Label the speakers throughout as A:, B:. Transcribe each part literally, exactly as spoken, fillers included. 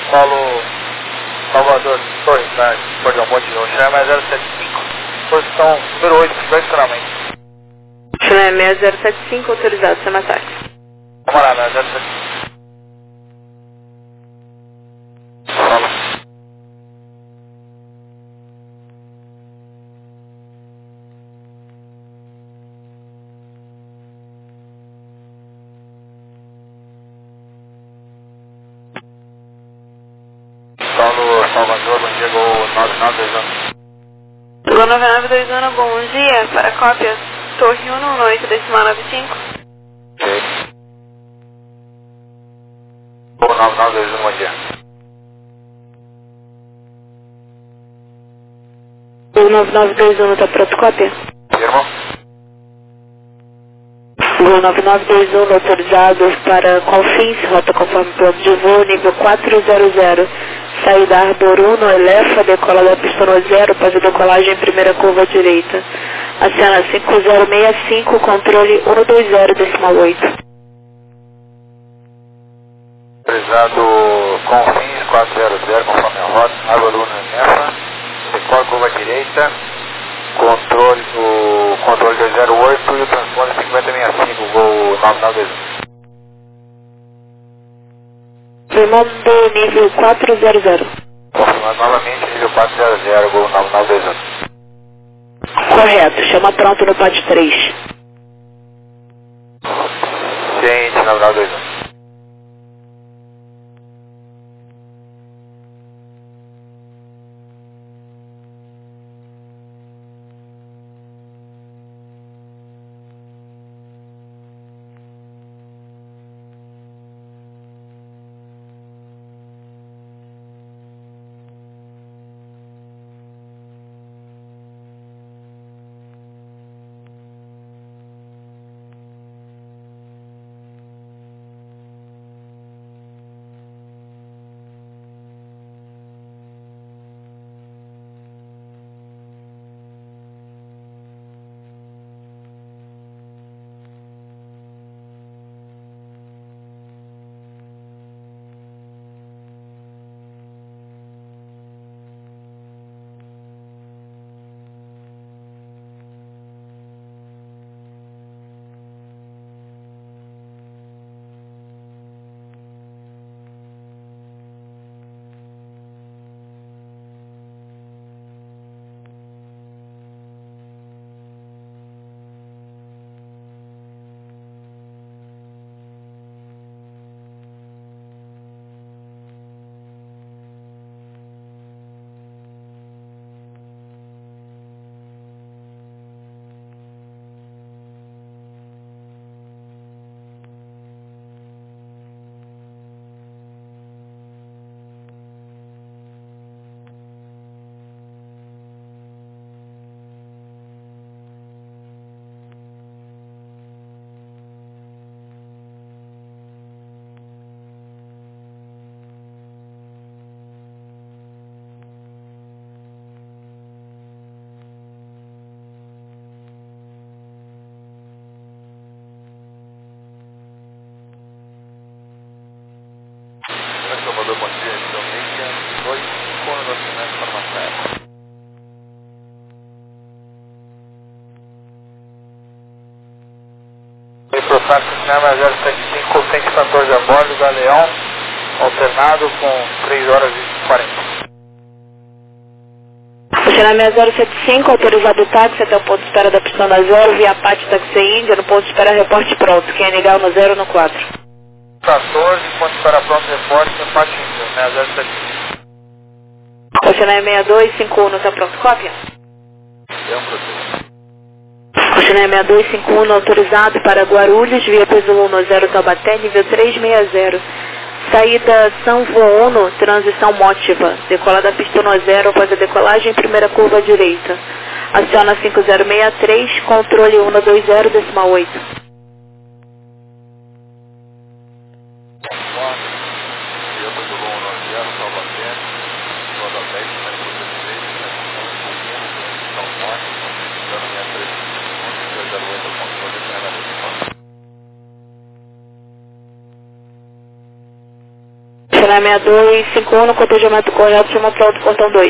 A: Paulo, Salvador, Torres, tá? Perdão, Monte de Ouro, China zero sete cinco, posição número oito, estacionamento.
B: China zero sete cinco, autorizado, sem ataque.
A: Camarada, zero sete cinco. Fala. Paulo, Salvador, bom dia, gol nove nove dois um.
B: Gol nove nove dois um, bom dia, para cópia Torre um, oito, decimal nove cinco.
A: Ok. Gol nove nove dois um, bom dia.
B: Gol nove nove dois um, está pronto, cópia?
A: Irmão?
B: Gol nove nove dois um, autorizado para Confins, rota conforme plano de voo, nível quatro zero zero. Saída Arbor um, no Elefa, decola da pista no zero, faz a decolagem em primeira curva direita. Acena cinco zero seis cinco, controle um dois zero, decimal oito.
A: Autorizado Confins quatro zero zero, conforme a rota, Arbor um no Elefa, decola curva direita, controle do controle dois zero oito e o transponder cinquenta sessenta e cinco, gol nove nove dois um.
B: Firmando nível quatro zero zero.
A: Confirmando novamente, nível quatro zero zero, gol nove nove dois um.
B: Correto, chama pronto no P A D três.
A: Ciente, nove nove dois um. Salvador, bom dia, então, dois cinco no documento farmacêutico. Profax Cinema zero sete cinco, cento e quatorze a bordo, Galeão, alternado com três horas e quarenta.
B: Cinema zero sete cinco, autorizado o táxi até o ponto de espera da pista da zero, via Pátio Taxi Índia, no ponto de espera reporte pronto, Q N H no zero no quatro.
A: quatorze, ponto de espera pronto, reporte, Pátio Índia, zero sete cinco.
B: Oceanária sessenta e dois cinquenta e um, está pronto, cópia?
A: É um produto.
B: Oceanária sessenta e dois cinquenta e um, autorizado para Guarulhos, via Peso um no zero Taubaté, nível trezentos e sessenta. Saída São Voano, transição Mótiva. Decola da pista no zero após a decolagem, primeira curva direita. Aciona cinco zero seis três, controle um dois zero, decimal oito. China seis dois cinco um, no cotejamento correto, chama para outro portão dois.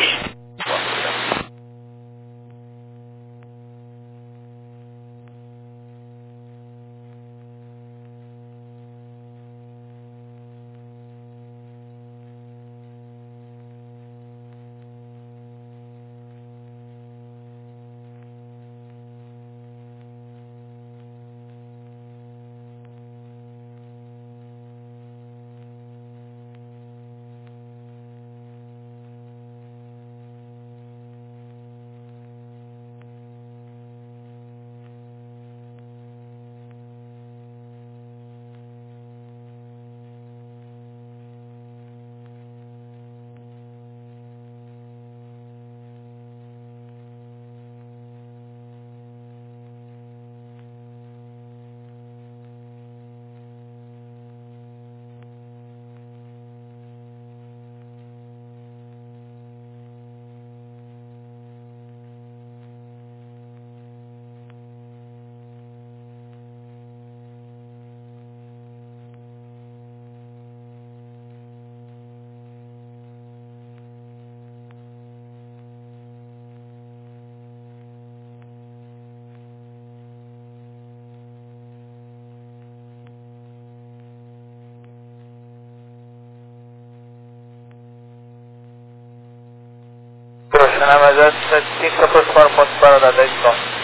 A: China mais zero sete cinco, se aproximar no ponto de parada dez quilômetros.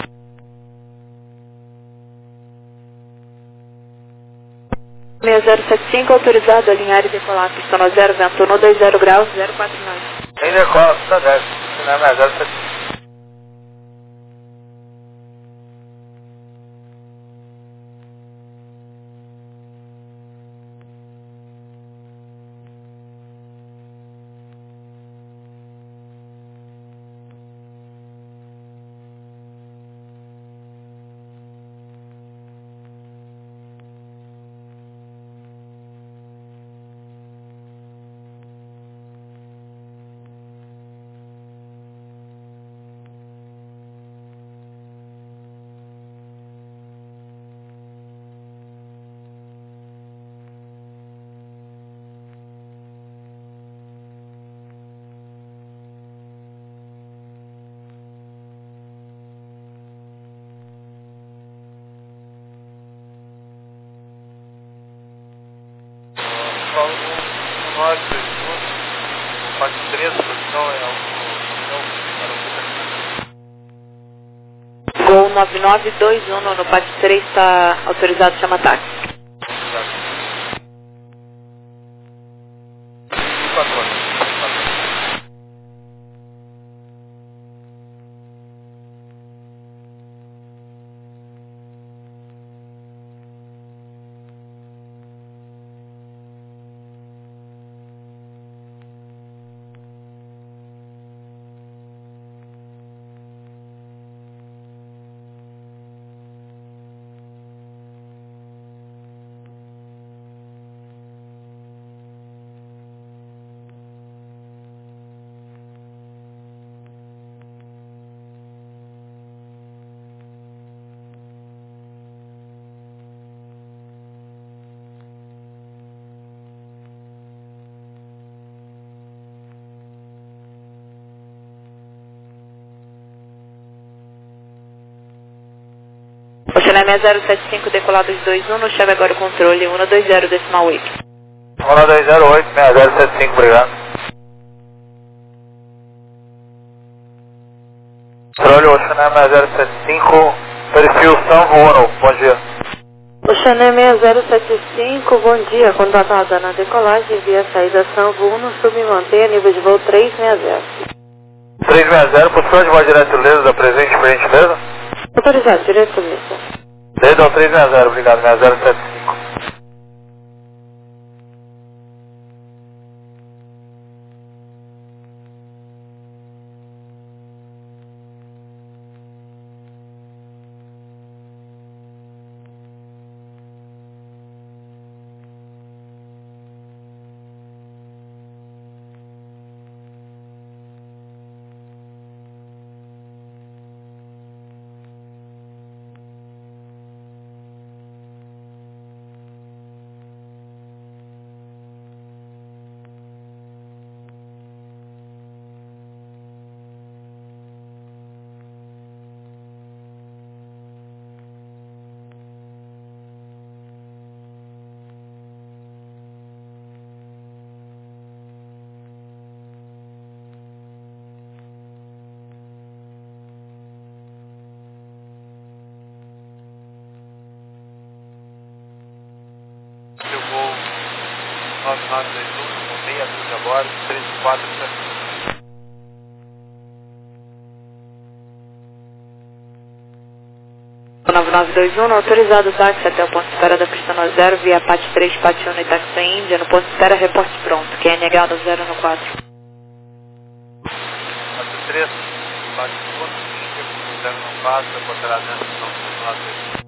B: seis zero sete cinco, autorizado a alinhar e decolar, pista no zero, vento no dois zero graus, zero quatro nove.
A: Em decola, pista dez, China mais zero sete cinco. Nós, parte três, posição é o
B: Gol nove nove dois um, no parte três está autorizado, chama táxi. China seis zero sete cinco, decolados dois um, no chave agora o controle um dois zero decimal oito.
A: um dois zero oito, seis zero sete cinco, obrigado. Controle Oceané seis zero sete cinco, perfil São Uno, bom dia.
B: Oceané seis zero sete cinco, bom dia, contatada na decolagem via saída São Uno, submantenha nível de voo trezentos e sessenta.
A: trezentos e sessenta, posição de voz direto lesa da presente, por gentileza?
B: Autorizado, direito mesmo.
A: Desde o trezentos e sessenta, obrigado, seis zero sete cinco. nove dois um, com meia dúzia a bordo, três quatro sete.
B: nove nove dois um, autorizado o táxi até o ponto de espera da pista no zero, via P A T três, P A T um e táxi Índia, no ponto de espera, reporte pronto, Q N H no zero no quatro.
A: P A T três, P A T um, Índia, no zero no quatro, reportará dentro do nove nove dois um.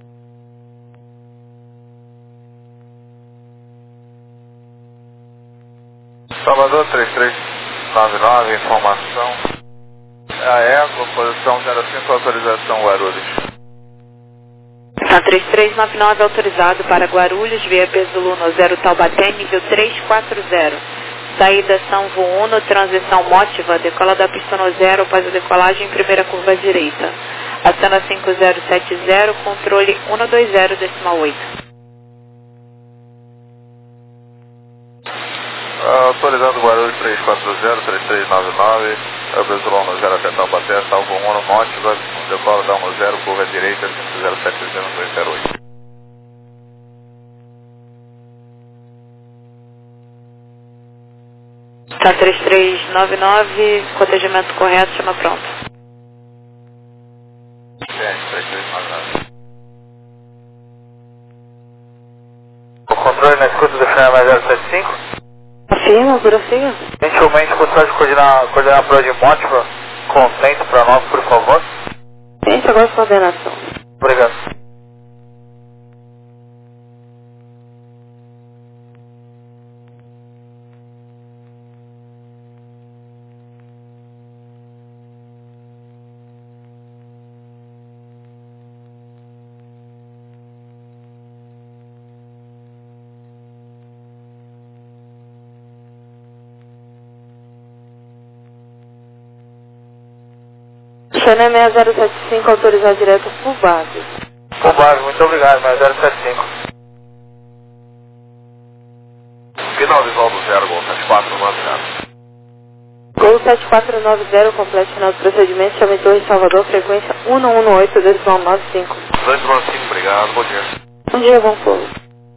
A: Salvador três três nove nove, informação. A égua, posição zero cinco, autorização Guarulhos.
B: Tá três três nove nove autorizado para Guarulhos, via Peso no zero Taubaté, nível três quatro zero. Saída São Vuno, transição Mótiva, decola da pista no zero após a decolagem, primeira curva à direita. Acena cinco zero sete zero, controle cento e vinte, decimal oito.
A: Autorizado Guarulhos três quatro zero, três três nove nove, Peso no zero até Taubaté, Salvo Vuno, Mótiva, decola da um zero, curva à direita, cinco zero sete zero dois zero oito.
B: Tá três três nove nove, cotejamento correto, chama pronto.
A: três três nove nove. O controle na escuta do final mais zero sete cinco.
B: Afirma, prossiga.
A: Gentilmente, gostaria de coordenar, coordenar a prova de Mótiva com centro para nós, por favor.
B: Centro, agora coordenação.
A: Obrigado.
B: Xané seis zero sete cinco, autorizado direto por base.
A: Por base, muito obrigado, seis zero sete cinco. Final visual do zero, Gol sete quatro nove zero.
B: Gol sete quatro nove zero, completo final do procedimento, chame Torre Salvador, frequência um um oito dois nove cinco.
A: dois nove cinco, obrigado, bom dia.
B: Bom dia, bom povo.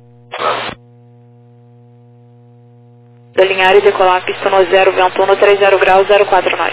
B: Delinhar e decolar a pista no zero, vento um no trinta graus, zero quatro nós.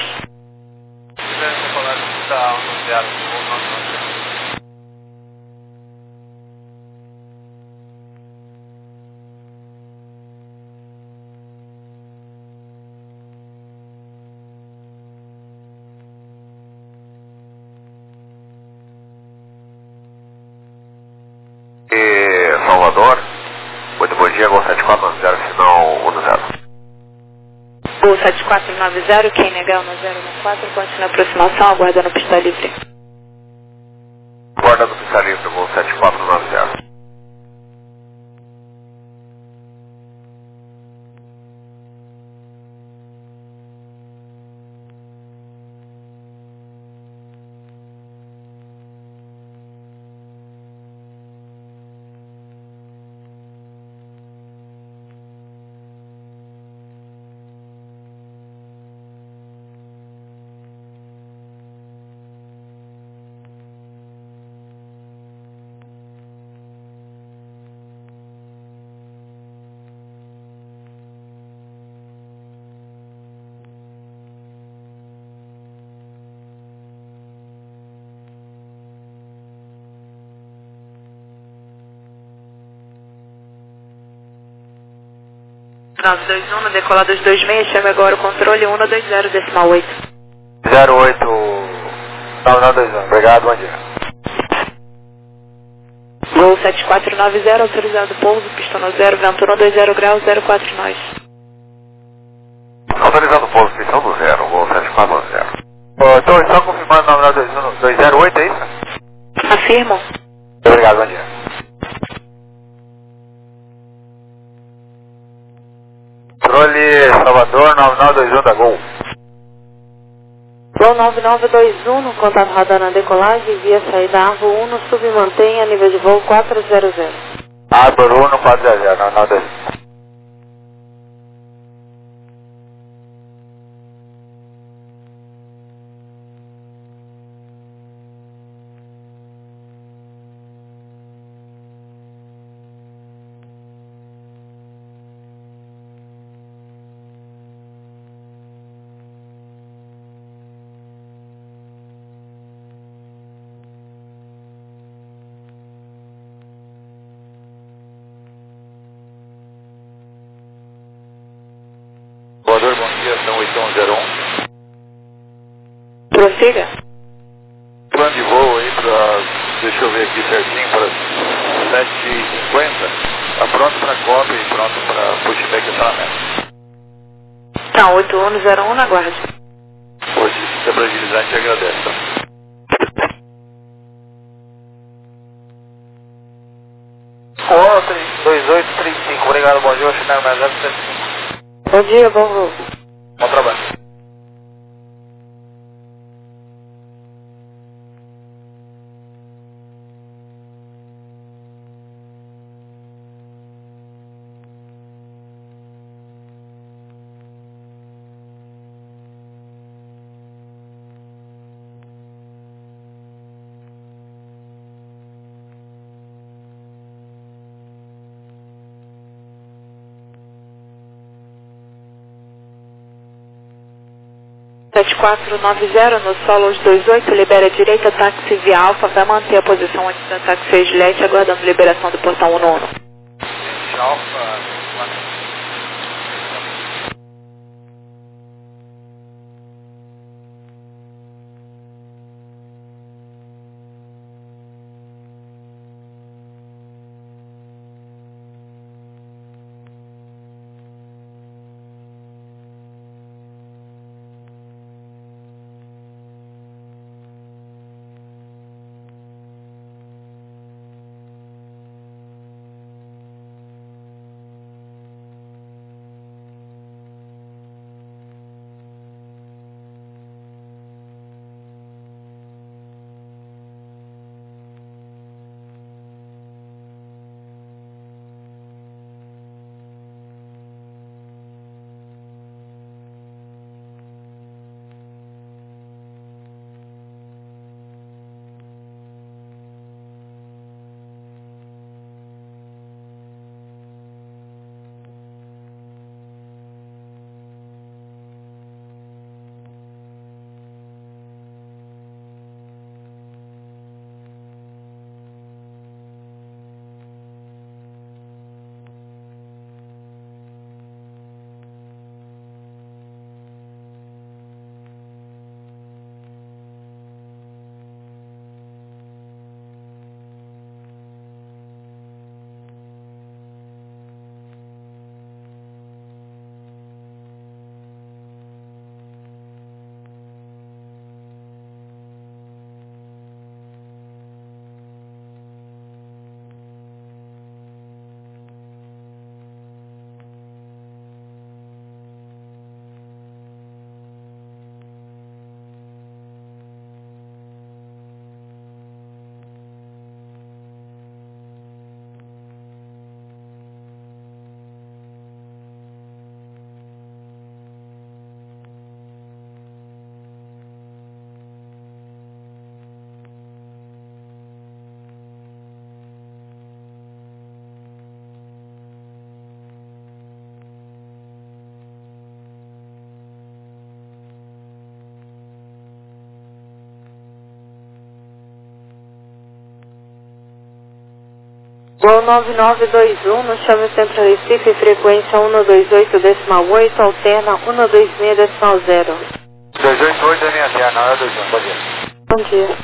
A: E Salvador, muito bom dia, Gol sete quatro nove zero, sinal um zero.
B: Gol sete quatro nove zero, Q N H no zero no quatro, ponte na aproximação, aguardando pista livre.
A: Guarda do pista livre, Gol sete quatro nove zero.
B: nove dois um, no decolar dos dois seis, chame agora o controle cento e vinte, decimal oito.
A: zero oito nove nove dois um, obrigado, bom dia.
B: Gol sete quatro nove zero, autorizado pouso, pista no zero, vento um no vinte graus, zero quatro nós.
A: Autorizado pouso, pista no zero, Gol sete quatro nove zero. Oh, então, só confirmando nove nove dois um, dois zero oito, é isso?
B: Afirmo.
A: Obrigado, bom dia. Controle Salvador nove nove dois um da Gol.
B: Gol nove nove dois um, no contato radar na decolagem, via saída Arvo um, no submantenha, nível de voo quatro zero zero.
A: Arbor um no quatro zero zero, nove nove dois um. Salvador, bom dia, são oito um zero um.
B: Prossiga.
A: Plano de voo aí para, deixa eu ver aqui certinho, para sete e cinquenta. Está pronto para cópia e pronto para pushback e acionamento.
B: Tá, oito um zero um na guarda.
A: Hoje, se para agilizar, a gente agradece. Tá? dois oito três cinco, obrigado, bom dia, China mais zero sete cinco.
B: Bom dia, bom voo.
A: Bom trabalho.
B: sete quatro nove zero no solo dois oito, libera a direita, táxi via Alfa, vai manter a posição antes da táxi Gillette, aguardando liberação do portão um um.
A: Tchau.
B: Gol nove nove dois um, no chave Centro Recife, frequência um dois oito decimal oito, alterna um dois seis decimal zero.
A: dois oito oito é minha terra, não é dois um, bom dia.
B: Bom dia.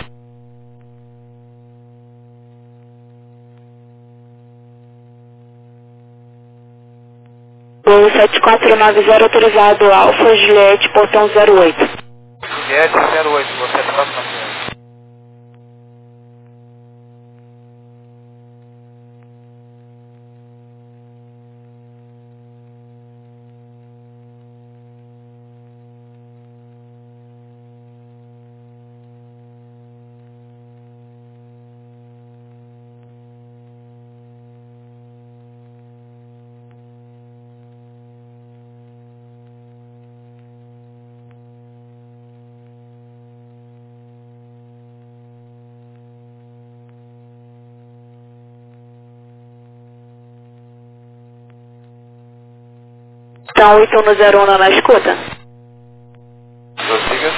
B: Gol sete quatro nove zero, autorizado, Alfa Juliette, portão zero oito.
A: Juliette zero oito, você é próximo.
B: Então, oito um zero um na escuta.
A: Prossiga.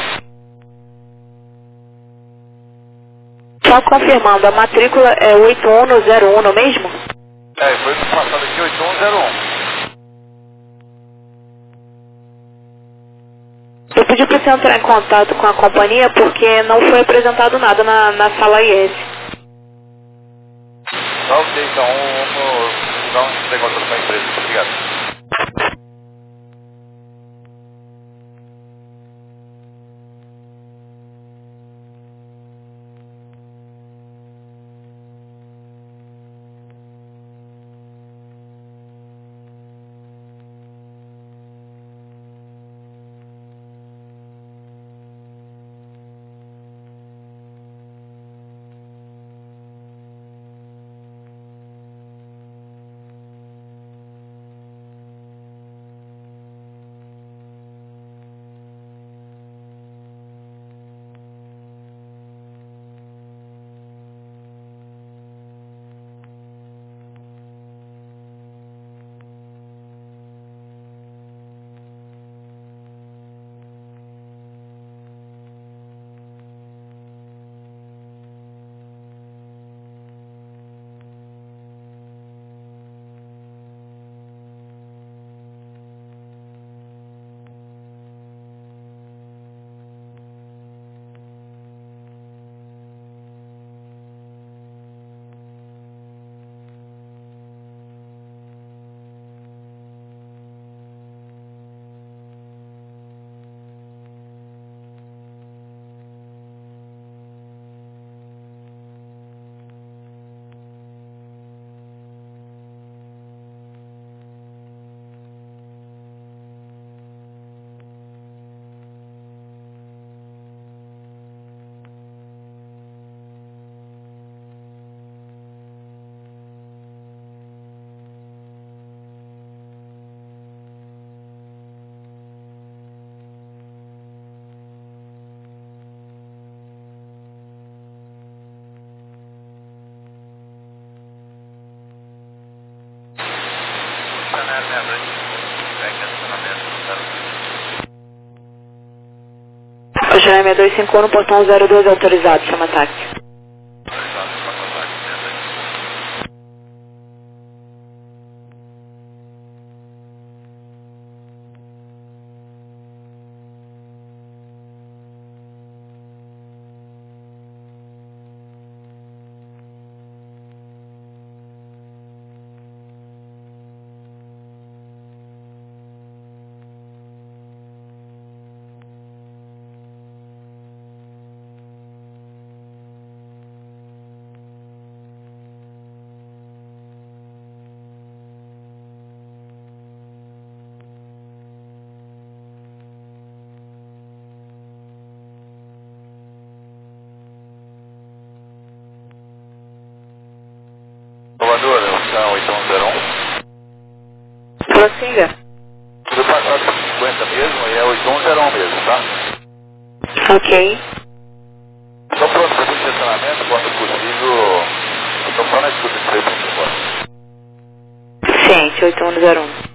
B: Só confirmando, a matrícula é oito um zero um mesmo?
A: É, foi passado aqui oito um zero um.
B: pedi para você entrar em contato com a companhia porque não foi apresentado nada na, na sala I S.
A: Tá ok, então vamos dar um negócio para a empresa. Obrigado.
B: Jerêmia dois cinco um, portão zero dois autorizado, chama táxi.
A: Salvador, é o oito um zero um.
B: Prossiga.
A: Tudo passado por cinquenta mesmo e é oito um zero um mesmo, tá?
B: Ok.
A: Só pronto para o estacionamento, quando possível, estou só na escuta de três por agora.
B: Ciente, oito um zero um.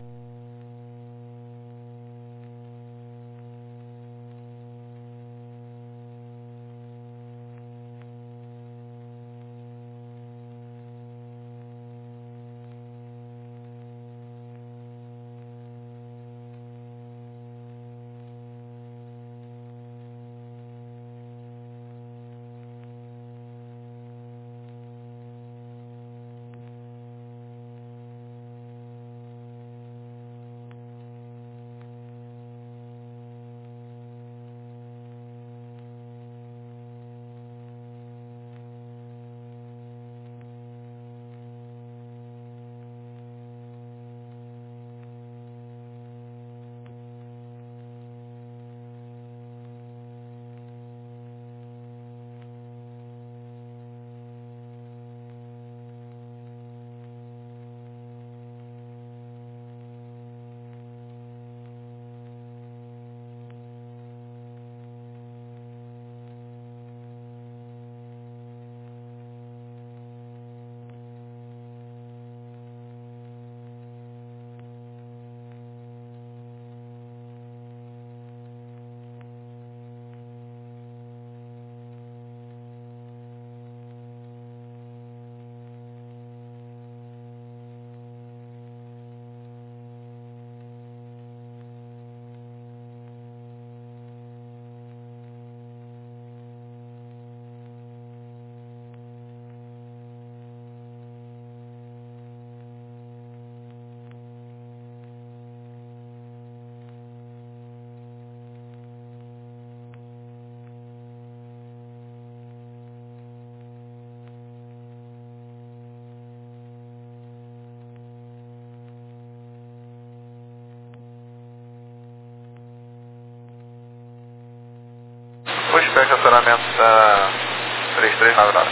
A: posicionamento da três três nove nove.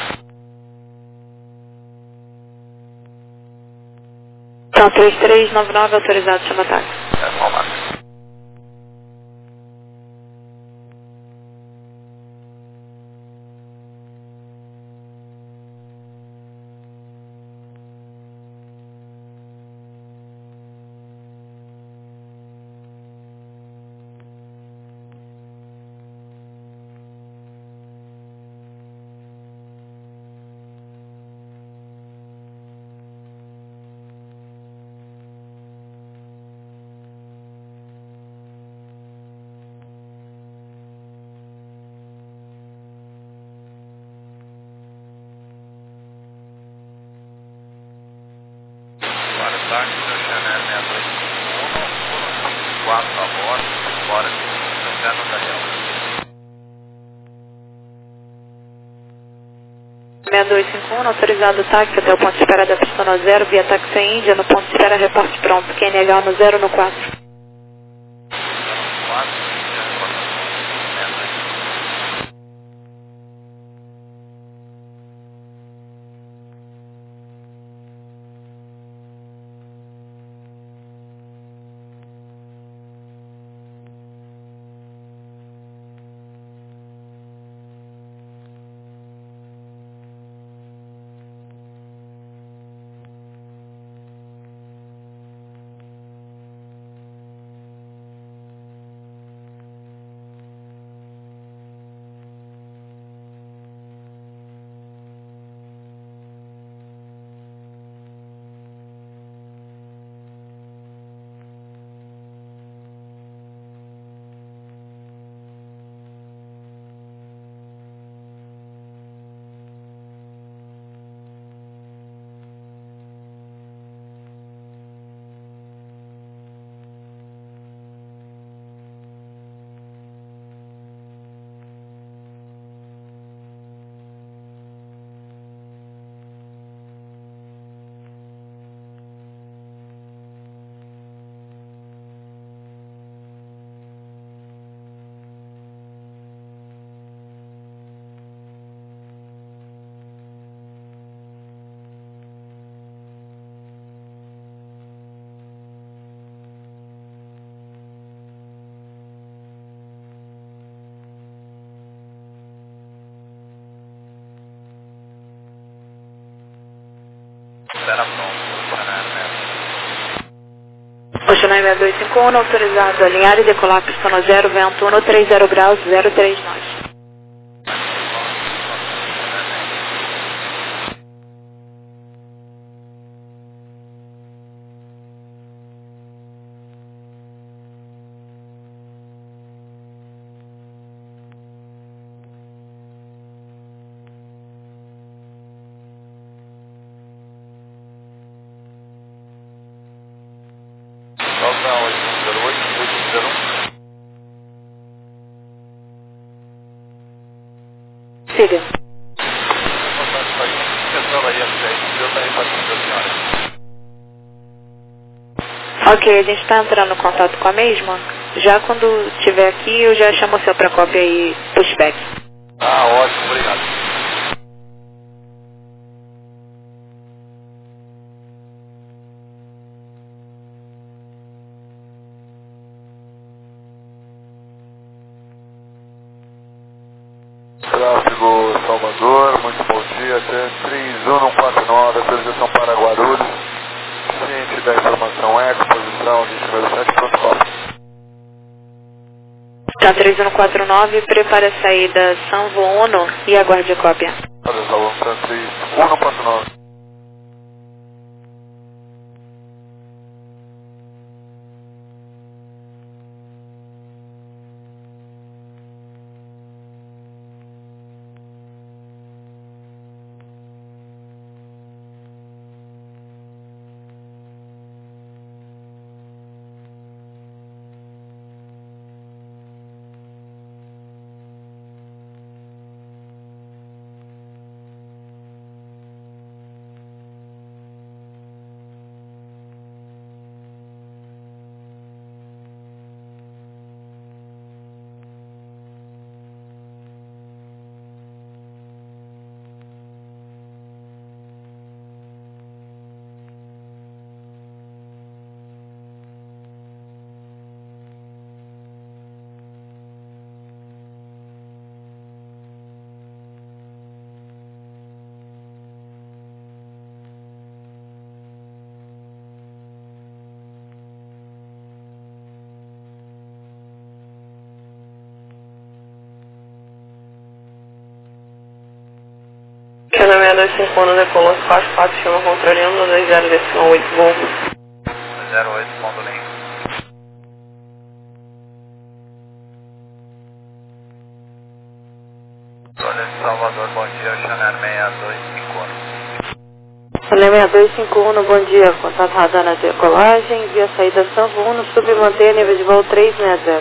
B: Então, três três nove nove autorizado, chama táxi.
A: É, vamos lá. Táxi, seu Chanel seis dois cinco um, quatro a bordo, fora de Santana Daniel.
B: seis dois cinco um, autorizado o táxi até o ponto de espera da pista no zero, via táxi Índia, no ponto de espera, reporte pronto, Q N H no zero no quatro.
A: Será pronto,
B: Oceanai seis dois cinco um, autorizado a alinhar e decolar pista no zero, vento um, trinta graus, zero três nove.
A: Salta oito um zero oito, oito um zero um.
B: Siga. Ok, a gente está entrando em contato com a mesma. Já quando estiver aqui, eu já chamo o seu para cópia e pushback.
A: Ah, ótimo, obrigado. Tráfego Salvador, muito bom dia, até três um quatro nove, autorização para Guarulhos, ciente da informação Eco, posição vinte número sete, protocolo.
B: Tá, três um quatro nove, prepare a saída São Vono e aguarde a cópia.
A: Olha só, vamos para três um quatro nove.
B: Channel seis dois cinco um, decolou quatro quatro, chama controle um dois zero decimal oito, voo.
A: zero oito, ponto link. Olha, Salvador, bom dia, Channel seis dois cinco um.
B: Channel seis dois cinco um, bom dia, contato radar na decolagem, via saída São Paulo, submanter nível de voo três seis zero.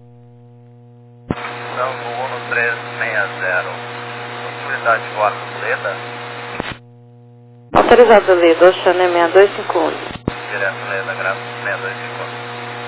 A: São Paulo três seis zero. Possibilidade de voar com Leda?
B: Autorizado Leda, Channel seis dois cinco um.
A: Direto Leda, graças seis dois cinco um.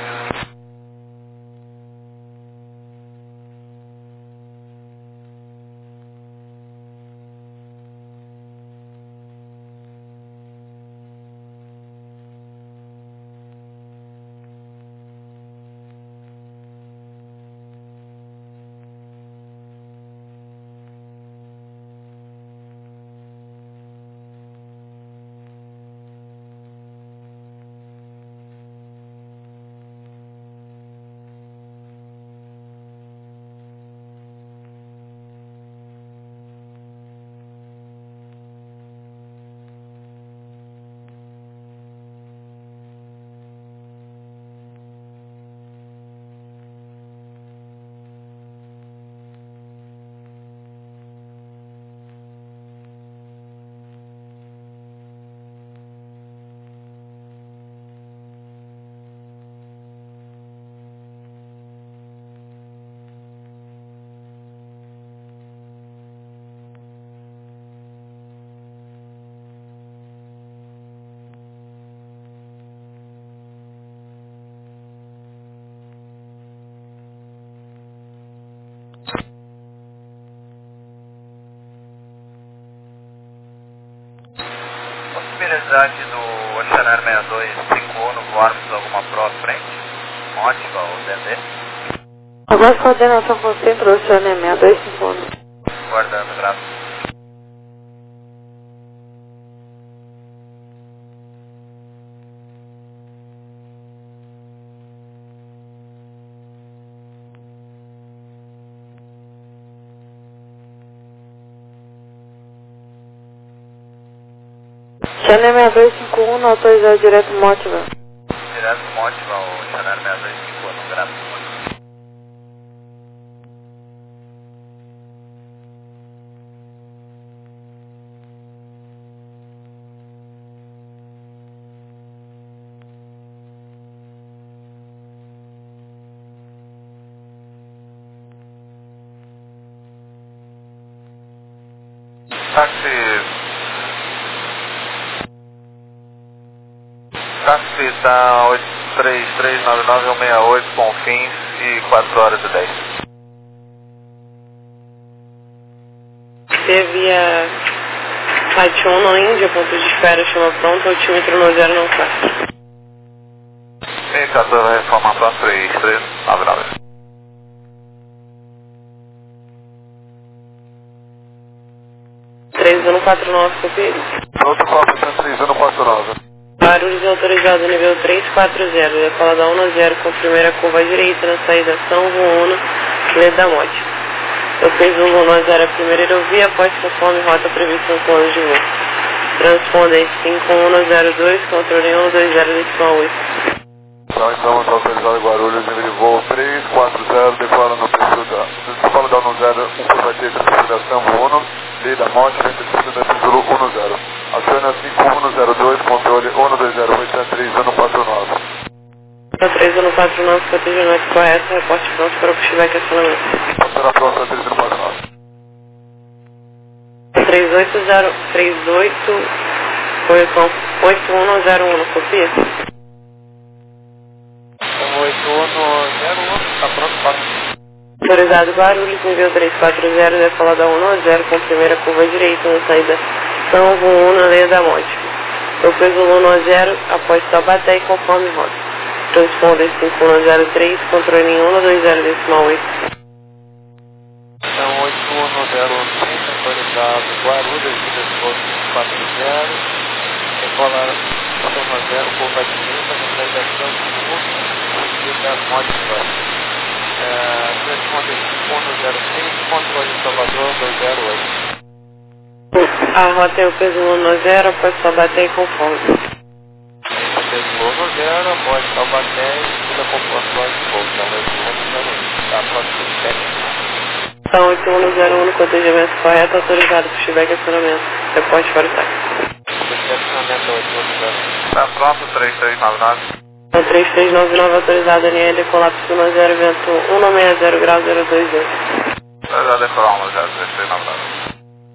A: Possibilidade do Oceanar seis dois cinco um voarmos alguma prova à frente? Ótima, ou D D?
B: Agora coordenação com o centro Oceanar seis dois cinco um.
A: Guardando, graças.
B: Channel seis dois cinco um, autorizado direto Mótiva.
A: Direto Mótiva, ou Oceanar seis dois cinco um, graças. Táxi. Táxi está oito três três nove nove um seis oito, Confins e quatro horas e dez.
B: Via Flight um no Índia, ponto de espera, chama pronto, altímetro no zero nove quatro.
A: Indicador reforma pronto três três nove nove.
B: três um quatro nove, copia.
A: Outro quatro três um quatro nove.
B: Guarulhos autorizado nível três quatro zero, decola da um zero com primeira curva à direita na saída São João, Leda Mote. Eu fiz o um zero a primeira aerovia após conforme rota prevista no plano de voo. Transponder cinco um zero dois, controle um dois zero decimal oito.
A: Então estamos autorizados Guarulhos, nível de voo três quatro zero, decola no perfil da... Decola da um zero, um curva à direita, perfil da São João, Leda Mote, frente ao perfil da título um zero. Aciona cinco um zero dois, controle um dois zero oito três um quatro nove.
B: três um quatro nove, protegimento correto, reporte pronto para o pushback acionamento.
A: Será pronto, três um quatro nove.
B: três oito zero, três oito, foi com oito um zero um, copia?
A: oito um zero um, está pronto para...
B: Autorizado Guarulhos, nível três quatro zero, decola da um zero com primeira curva à direita na saída São João, na Leia da Morte. Eu peso um zero após Taubaté e conforme rota. Transponder cinco um zero três, controle um dois zero decimal oito.
A: Então oito um zero três, autorizado Guarulhos, nível quatro zero, decola um zero, curva à direita na saída São João, da Morte. Transponder cinco um zero três, controle Salvador dois zero oito.
B: A rota é o peso no zero, após Taubaté e conforme.
A: Peso no zero, após Taubaté e tudo conforme do aeroporto. Então, oito um zero um. Tá, pode ser técnico.
B: São oito um zero um, cotejamento correto, autorizado para feedback e acionamento. Reporte para o táxi.
A: Acionamento oito um zero um. Tá pronto, três três nove nove.
B: três três nove nove autorizado, N L, colapso no zero, vento um não seis zero grau zero dois dois.
A: Autorizado decolar um zero três três nove nove.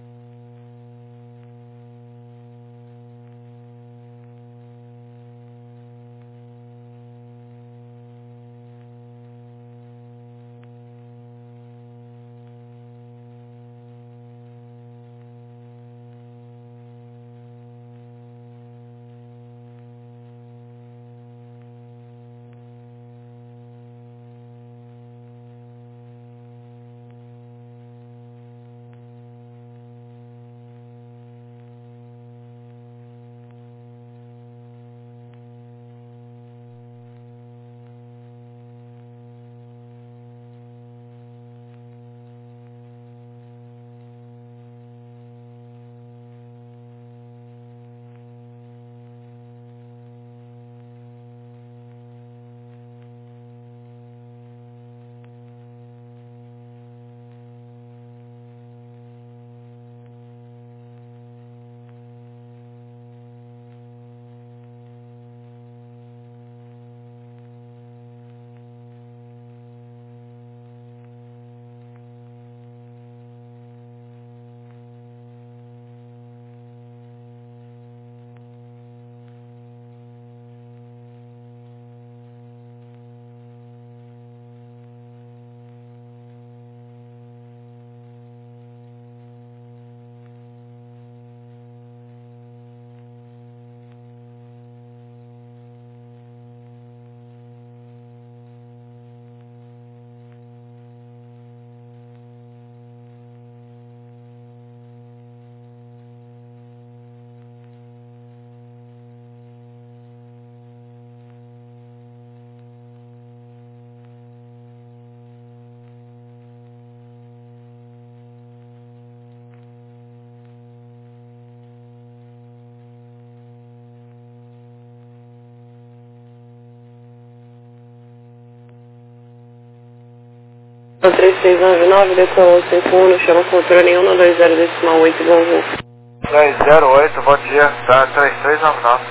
B: três seis nove nove, decolou cinco um, chama controle um dois zero decimal oito, bom voo.
A: três zero oito, bom dia, tá três três nove nove.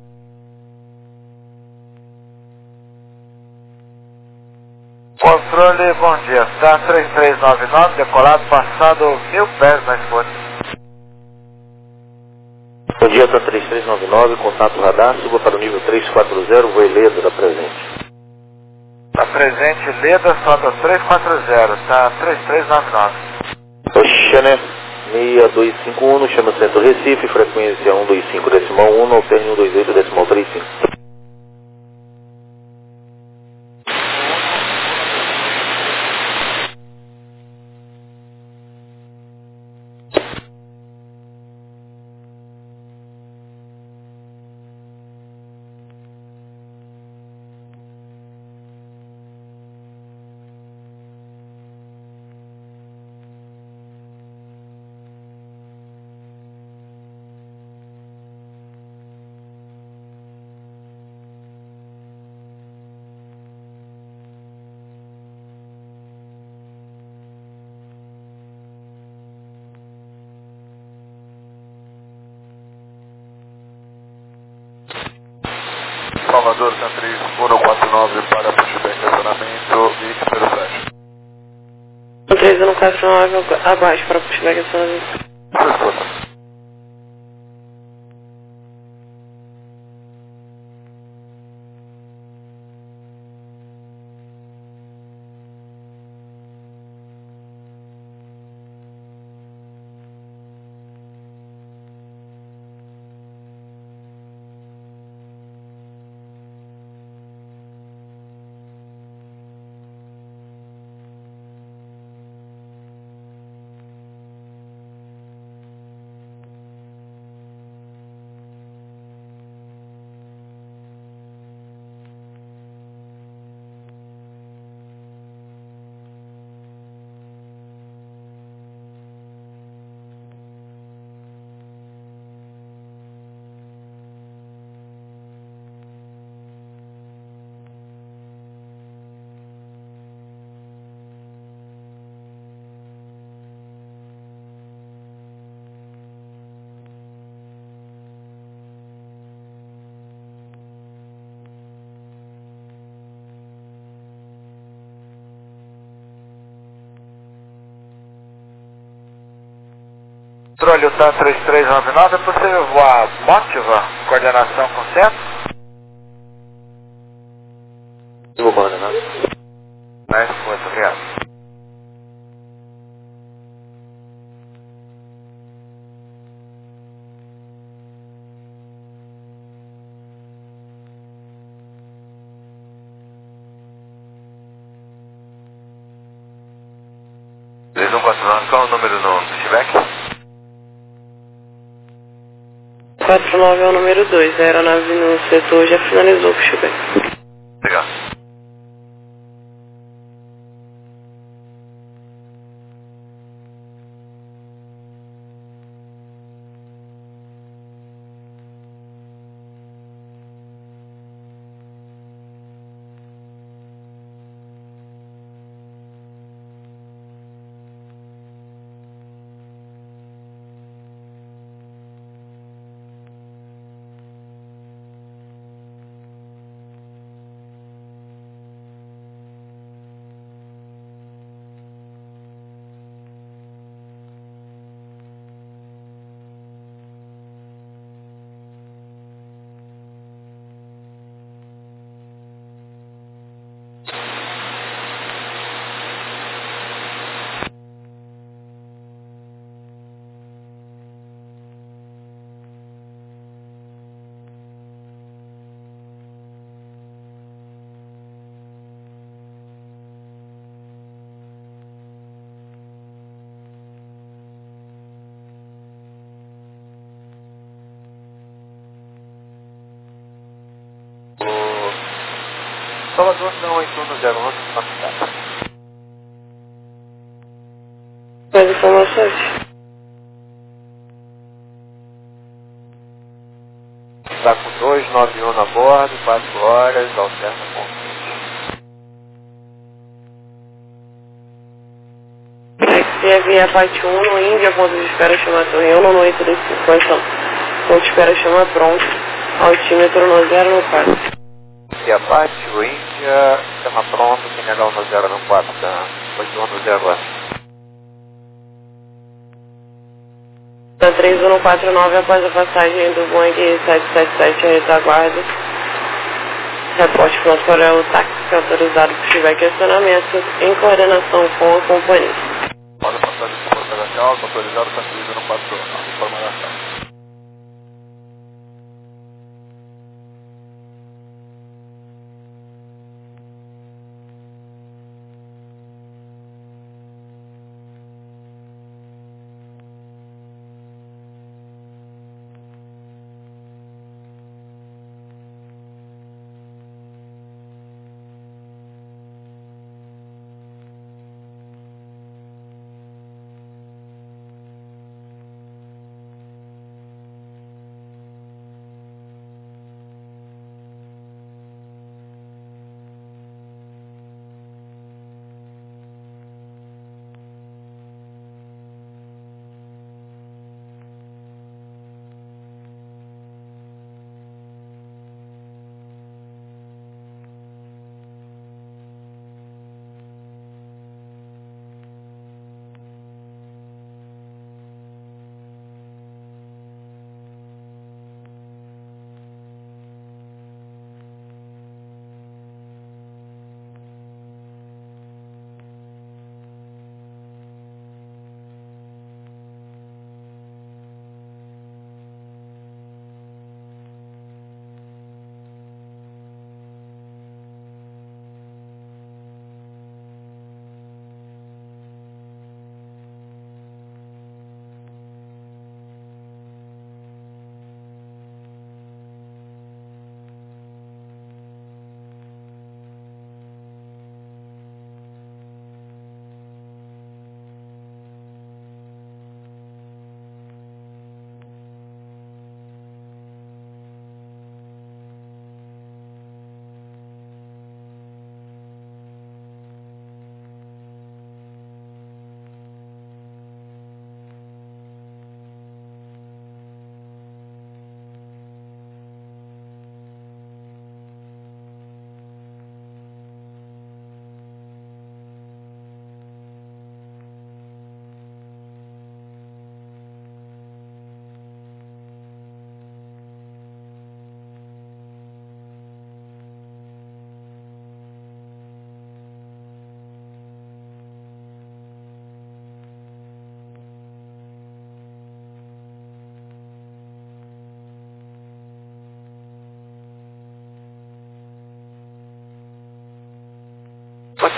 A: Controle, bom dia, tá três três nove nove, decolado, passado mil pés na escuta.
C: Bom dia, tá três três nove nove, contato radar, suba para o nível três quatro zero, voo Leda da presente.
A: Tá presente, Leda, solta três quatro zero, tá três três nove nove.
C: Oxané, seis dois cinco um, chama Centro Recife, frequência um dois cinco decimal um, alterne um dois oito decimal trinta e cinco.
A: Salvador, Centris, um quatro nove para pushback, acionamento e espero flash.
B: três um quatro nove, abaixo para pushback, acionamento.
A: Escuta. Controle Utah três três nove nove, é possível voar Motiva, coordenação com centro?
C: Vou coordenar.
A: Mais muito obrigado. três um quatro nove, qual é o número no feedback?
B: quatro nove é o número dois, a aeronave no setor já finalizou o pushback.
A: Obrigado. Salvador não oito um zero onze, Paquistão.
B: Mais informações?
A: Está com dois nove um na bordo, quatro horas, alterna com
B: Taxi via parte um no Índia, ponto de espera chama Torre um, no oito dois cinquenta. Ponto de espera chama pronto, altímetro no zero no quatro.
A: E a parte, o Índia, chama pronto, general no zero no quatro, tá? oito um no zero lá.
B: Da três um quatro nove após a passagem do Boeing sete sete sete a retaguarda. Reporte pronto para o táxi autorizado por feedback e acionamento em coordenação com a companhia.
A: Pode passar de coordenação, autorizado para três um quatro nove, informação.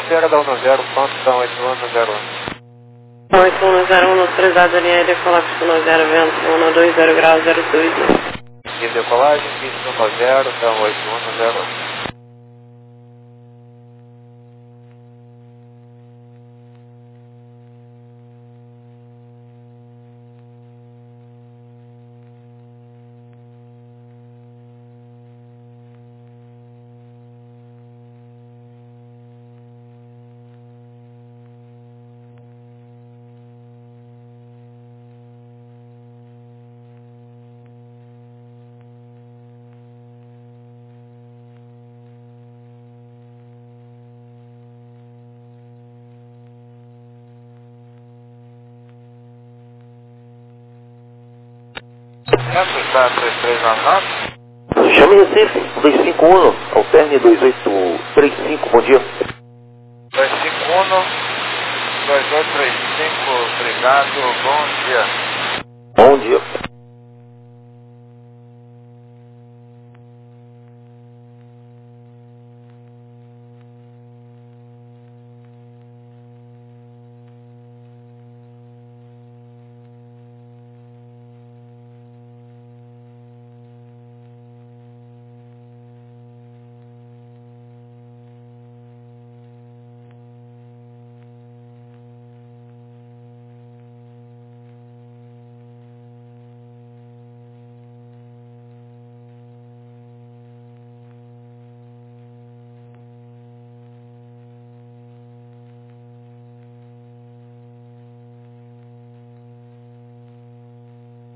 A: terceira da um zero, ponto, são oito um zero um.
B: oito um zero um, autorizado a linha aérea, decolar pista um zero, vento um dois zero grau zero dois.
A: E decolagem, pista um zero, são oito um zero um. Está três três nove nove.
C: Chame Recife, dois cinco um, alterne dois oito três cinco, bom dia.
A: dois cinco um, dois oito três cinco, obrigado, bom dia.